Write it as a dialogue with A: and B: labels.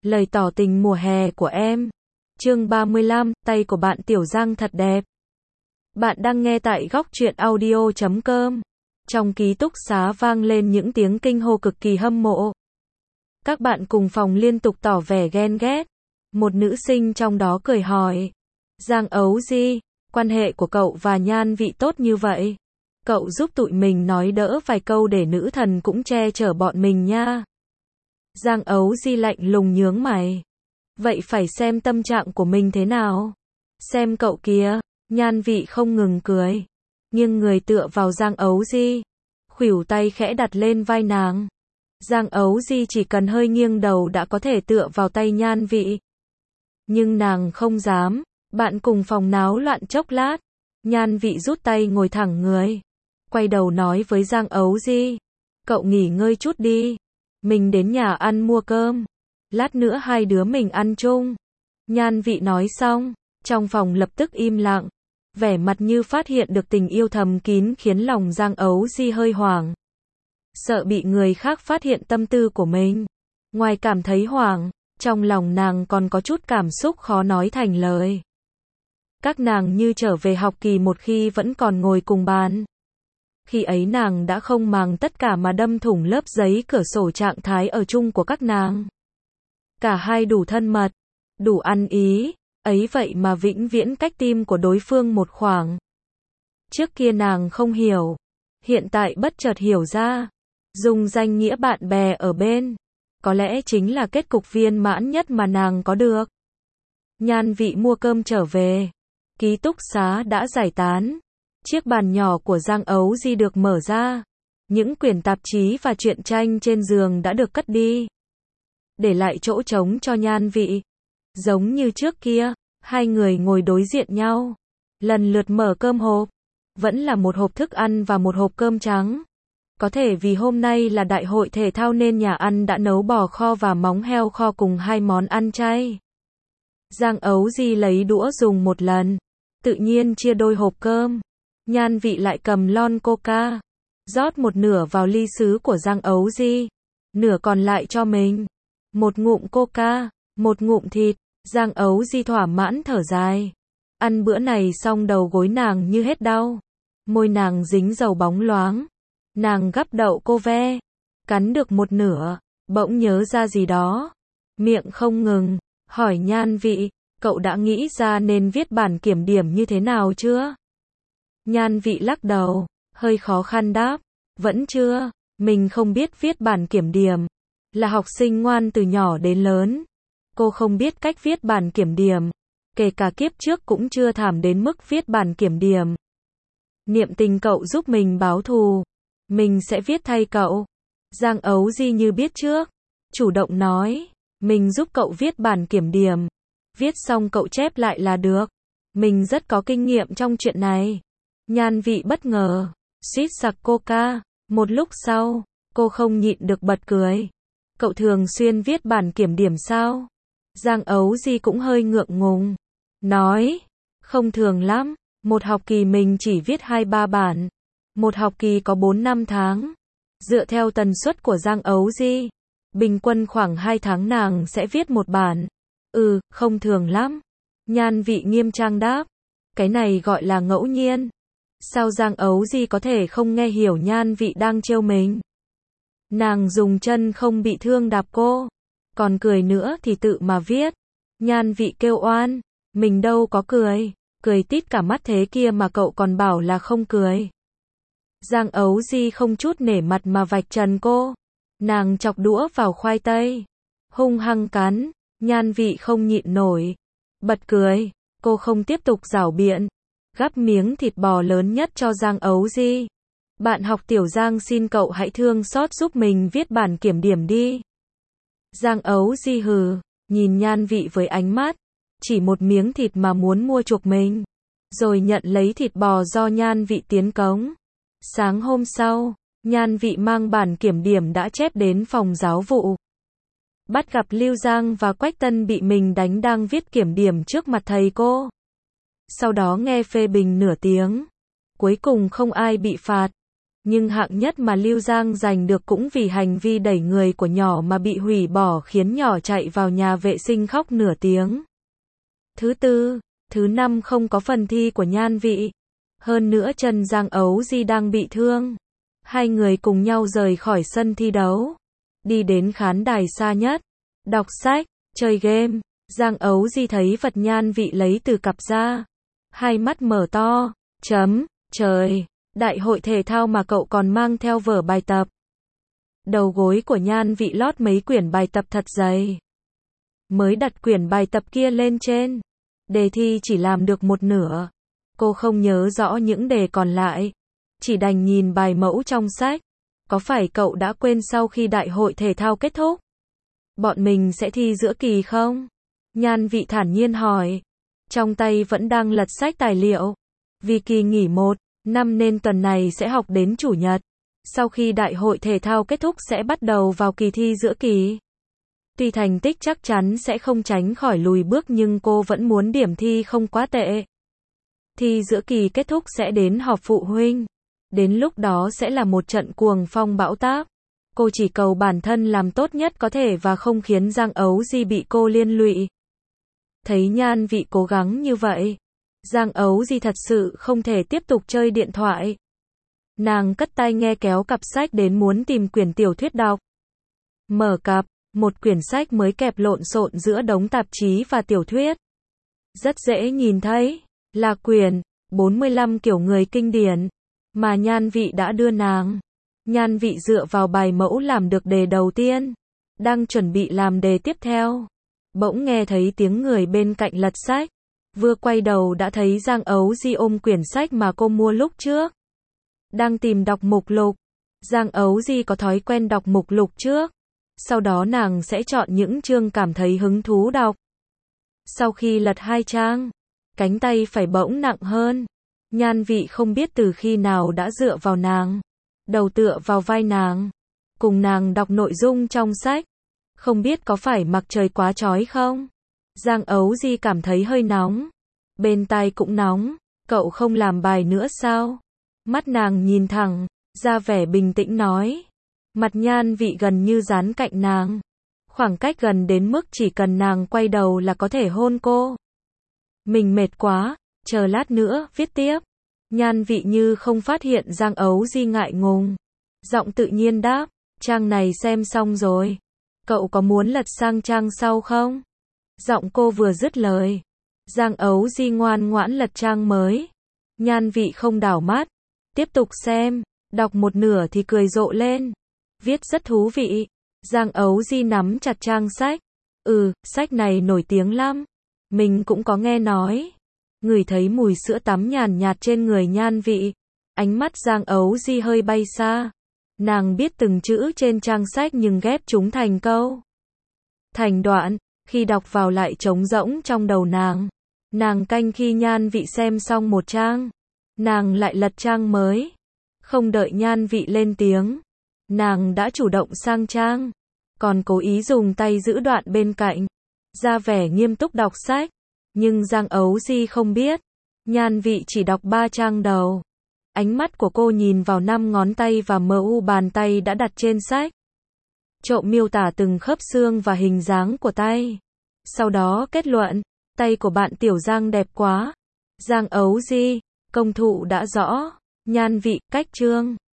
A: Lời tỏ tình mùa hè của em. Chương 35, tay của bạn Tiểu Giang thật đẹp. Bạn đang nghe tại góc truyện audio.com. Trong ký túc xá vang lên những tiếng kinh hô cực kỳ hâm mộ. Các bạn cùng phòng liên tục tỏ vẻ ghen ghét. Một nữ sinh trong đó cười hỏi. Giang Ấu Di, quan hệ của cậu và Nhan Vị tốt như vậy. Cậu giúp tụi mình nói đỡ vài câu để nữ thần cũng che chở bọn mình nha. Giang Ấu Di lạnh lùng nhướng mày. Vậy phải xem tâm trạng của mình thế nào. Xem cậu kia. Nhan Vị không ngừng cười. Nghiêng người tựa vào Giang Ấu Di. Khuỷu tay khẽ đặt lên vai nàng. Giang Ấu Di chỉ cần hơi nghiêng đầu đã có thể tựa vào tay Nhan Vị. Nhưng nàng không dám. Bạn cùng phòng náo loạn chốc lát. Nhan Vị rút tay ngồi thẳng người. Quay đầu nói với Giang Ấu Di. Cậu nghỉ ngơi chút đi. Mình đến nhà ăn mua cơm. Lát nữa hai đứa mình ăn chung. Nhan Vị nói xong. Trong phòng lập tức im lặng. Vẻ mặt như phát hiện được tình yêu thầm kín khiến lòng Giang Ấu Di hơi hoảng. Sợ bị người khác phát hiện tâm tư của mình. Ngoài cảm thấy hoảng, trong lòng nàng còn có chút cảm xúc khó nói thành lời. Các nàng như trở về học kỳ một khi vẫn còn ngồi cùng bàn. Khi ấy nàng đã không màng tất cả mà đâm thủng lớp giấy cửa sổ trạng thái ở chung của các nàng. Cả hai đủ thân mật, đủ ăn ý, ấy vậy mà vĩnh viễn cách tim của đối phương một khoảng. Trước kia nàng không hiểu, hiện tại bất chợt hiểu ra, dùng danh nghĩa bạn bè ở bên, có lẽ chính là kết cục viên mãn nhất mà nàng có được. Nhan Vị mua cơm trở về, ký túc xá đã giải tán. Chiếc bàn nhỏ của Giang Ấu Di được mở ra. Những quyển tạp chí và truyện tranh trên giường đã được cất đi. Để lại chỗ trống cho Nhan Vị. Giống như trước kia, hai người ngồi đối diện nhau. Lần lượt mở cơm hộp. Vẫn là một hộp thức ăn và một hộp cơm trắng. Có thể vì hôm nay là đại hội thể thao nên nhà ăn đã nấu bò kho và móng heo kho cùng hai món ăn chay. Giang Ấu Di lấy đũa dùng một lần. Tự nhiên chia đôi hộp cơm. Nhan Vị lại cầm lon coca, rót một nửa vào ly sứ của Giang Ấu Di, nửa còn lại cho mình. Một ngụm coca, một ngụm thịt, Giang Ấu Di thỏa mãn thở dài. Ăn bữa này xong đầu gối nàng như hết đau. Môi nàng dính dầu bóng loáng. Nàng gắp đậu cô ve, cắn được một nửa, bỗng nhớ ra gì đó. Miệng không ngừng, hỏi Nhan Vị, cậu đã nghĩ ra nên viết bản kiểm điểm như thế nào chưa? Nhan Vị lắc đầu, hơi khó khăn đáp, vẫn chưa, mình không biết viết bản kiểm điểm, là học sinh ngoan từ nhỏ đến lớn. Cô không biết cách viết bản kiểm điểm, kể cả kiếp trước cũng chưa thảm đến mức viết bản kiểm điểm. Niệm tình cậu giúp mình báo thù, mình sẽ viết thay cậu. Giang Ấu Di như biết trước, chủ động nói, mình giúp cậu viết bản kiểm điểm, viết xong cậu chép lại là được, mình rất có kinh nghiệm trong chuyện này. Nhan Vị bất ngờ, suýt sặc coca. Một lúc sau, cô không nhịn được bật cười. Cậu thường xuyên viết bản kiểm điểm sao? Giang Ấu Di cũng hơi ngượng ngùng. Nói, không thường lắm, một học kỳ mình chỉ viết 2-3 bản. Một học kỳ có 4-5 tháng. Dựa theo tần suất của Giang Ấu Di, bình quân khoảng 2 tháng nàng sẽ viết một bản. Không thường lắm. Nhan Vị nghiêm trang đáp. Cái này gọi là ngẫu nhiên. Sao Giang Ấu Di có thể không nghe hiểu Nhan Vị đang trêu mình? Nàng dùng chân không bị thương đạp cô. Còn cười nữa thì tự mà viết. Nhan Vị kêu oan. Mình đâu có cười. Cười tít cả mắt thế kia mà cậu còn bảo là không cười. Giang Ấu Di không chút nể mặt mà vạch trần cô. Nàng chọc đũa vào khoai tây. Hung hăng cắn. Nhan Vị không nhịn nổi. Bật cười. Cô không tiếp tục giảo biện. Gắp miếng thịt bò lớn nhất cho Giang Ấu Di. Bạn học Tiểu Giang xin cậu hãy thương xót giúp mình viết bản kiểm điểm đi. Giang Ấu Di hừ, nhìn Nhan Vị với ánh mắt. Chỉ một miếng thịt mà muốn mua chuộc mình. Rồi nhận lấy thịt bò do Nhan Vị tiến cống. Sáng hôm sau, Nhan Vị mang bản kiểm điểm đã chép đến phòng giáo vụ. Bắt gặp Lưu Giang và Quách Tân bị mình đánh đang viết kiểm điểm trước mặt thầy cô. Sau đó nghe phê bình nửa tiếng. Cuối cùng không ai bị phạt. Nhưng hạng nhất mà Lưu Giang giành được cũng vì hành vi đẩy người của nhỏ mà bị hủy bỏ khiến nhỏ chạy vào nhà vệ sinh khóc nửa tiếng. Thứ tư, thứ năm không có phần thi của Nhan Vị. Hơn nữa chân Giang Ấu Di đang bị thương. Hai người cùng nhau rời khỏi sân thi đấu. Đi đến khán đài xa nhất. Đọc sách, chơi game. Giang Ấu Di thấy vật Nhan Vị lấy từ cặp ra. Hai mắt mở to. Trời, đại hội thể thao mà cậu còn mang theo vở bài tập. Đầu gối của Nhan Vị lót mấy quyển bài tập thật dày. Mới đặt quyển bài tập kia lên trên. Đề thi chỉ làm được một nửa. Cô không nhớ rõ những đề còn lại. Chỉ đành nhìn bài mẫu trong sách. Có phải cậu đã quên sau khi đại hội thể thao kết thúc? Bọn mình sẽ thi giữa kỳ không? Nhan Vị thản nhiên hỏi. Trong tay vẫn đang lật sách tài liệu. Vì kỳ nghỉ 1 năm nên tuần này sẽ học đến chủ nhật. Sau khi đại hội thể thao kết thúc sẽ bắt đầu vào kỳ thi giữa kỳ. Tuy thành tích chắc chắn sẽ không tránh khỏi lùi bước nhưng cô vẫn muốn điểm thi không quá tệ. Thi giữa kỳ kết thúc sẽ đến họp phụ huynh. Đến lúc đó sẽ là một trận cuồng phong bão táp. Cô chỉ cầu bản thân làm tốt nhất có thể và không khiến Giang Ấu Di bị cô liên lụy. Thấy Nhan Vị cố gắng như vậy, Giang Ấu Di thật sự không thể tiếp tục chơi điện thoại. Nàng cất tai nghe kéo cặp sách đến muốn tìm quyển tiểu thuyết đọc. Mở cặp, một quyển sách mới kẹp lộn xộn giữa đống tạp chí và tiểu thuyết. Rất dễ nhìn thấy, là quyển 45 kiểu người kinh điển mà Nhan Vị đã đưa nàng. Nhan Vị dựa vào bài mẫu làm được đề đầu tiên, đang chuẩn bị làm đề tiếp theo. Bỗng nghe thấy tiếng người bên cạnh lật sách. Vừa quay đầu đã thấy Giang Ấu Di ôm quyển sách mà cô mua lúc trước. Đang tìm đọc mục lục. Giang Ấu Di có thói quen đọc mục lục trước. Sau đó nàng sẽ chọn những chương cảm thấy hứng thú đọc. Sau khi lật 2 trang, cánh tay phải bỗng nặng hơn. Nhan Vị không biết từ khi nào đã dựa vào nàng. Đầu tựa vào vai nàng. Cùng nàng đọc nội dung trong sách. Không biết có phải mặt trời quá chói không? Giang Ấu Di cảm thấy hơi nóng. Bên tai cũng nóng. Cậu không làm bài nữa sao? Mắt nàng nhìn thẳng, ra vẻ bình tĩnh nói. Mặt Nhan Vị gần như dán cạnh nàng. Khoảng cách gần đến mức chỉ cần nàng quay đầu là có thể hôn cô. Mình mệt quá, chờ lát nữa, viết tiếp. Nhan Vị như không phát hiện Giang Ấu Di ngại ngùng. Giọng tự nhiên đáp, trang này xem xong rồi. Cậu có muốn lật sang trang sau không? Giọng cô vừa dứt lời. Giang Ấu Di ngoan ngoãn lật trang mới. Nhan Vị không đảo mắt. Tiếp tục xem. Đọc một nửa thì cười rộ lên. Viết rất thú vị. Giang Ấu Di nắm chặt trang sách. Sách này nổi tiếng lắm. Mình cũng có nghe nói. Ngửi thấy mùi sữa tắm nhàn nhạt trên người Nhan Vị. Ánh mắt Giang Ấu Di hơi bay xa. Nàng biết từng chữ trên trang sách nhưng ghép chúng thành câu. Thành đoạn, khi đọc vào lại trống rỗng trong đầu nàng. Nàng canh khi Nhan Vị xem xong một trang. Nàng lại lật trang mới. Không đợi Nhan Vị lên tiếng. Nàng đã chủ động sang trang. Còn cố ý dùng tay giữ đoạn bên cạnh. Ra vẻ nghiêm túc đọc sách. Nhưng Giang Ấu Di không biết. Nhan Vị chỉ đọc 3 trang đầu. Ánh mắt của cô nhìn vào 5 ngón tay và mu bàn tay đã đặt trên sách. Trộm miêu tả từng khớp xương và hình dáng của tay. Sau đó kết luận, tay của bạn Tiểu Giang đẹp quá. Giang Ấu Di, công thụ đã rõ. Nhan Vị, cách chương.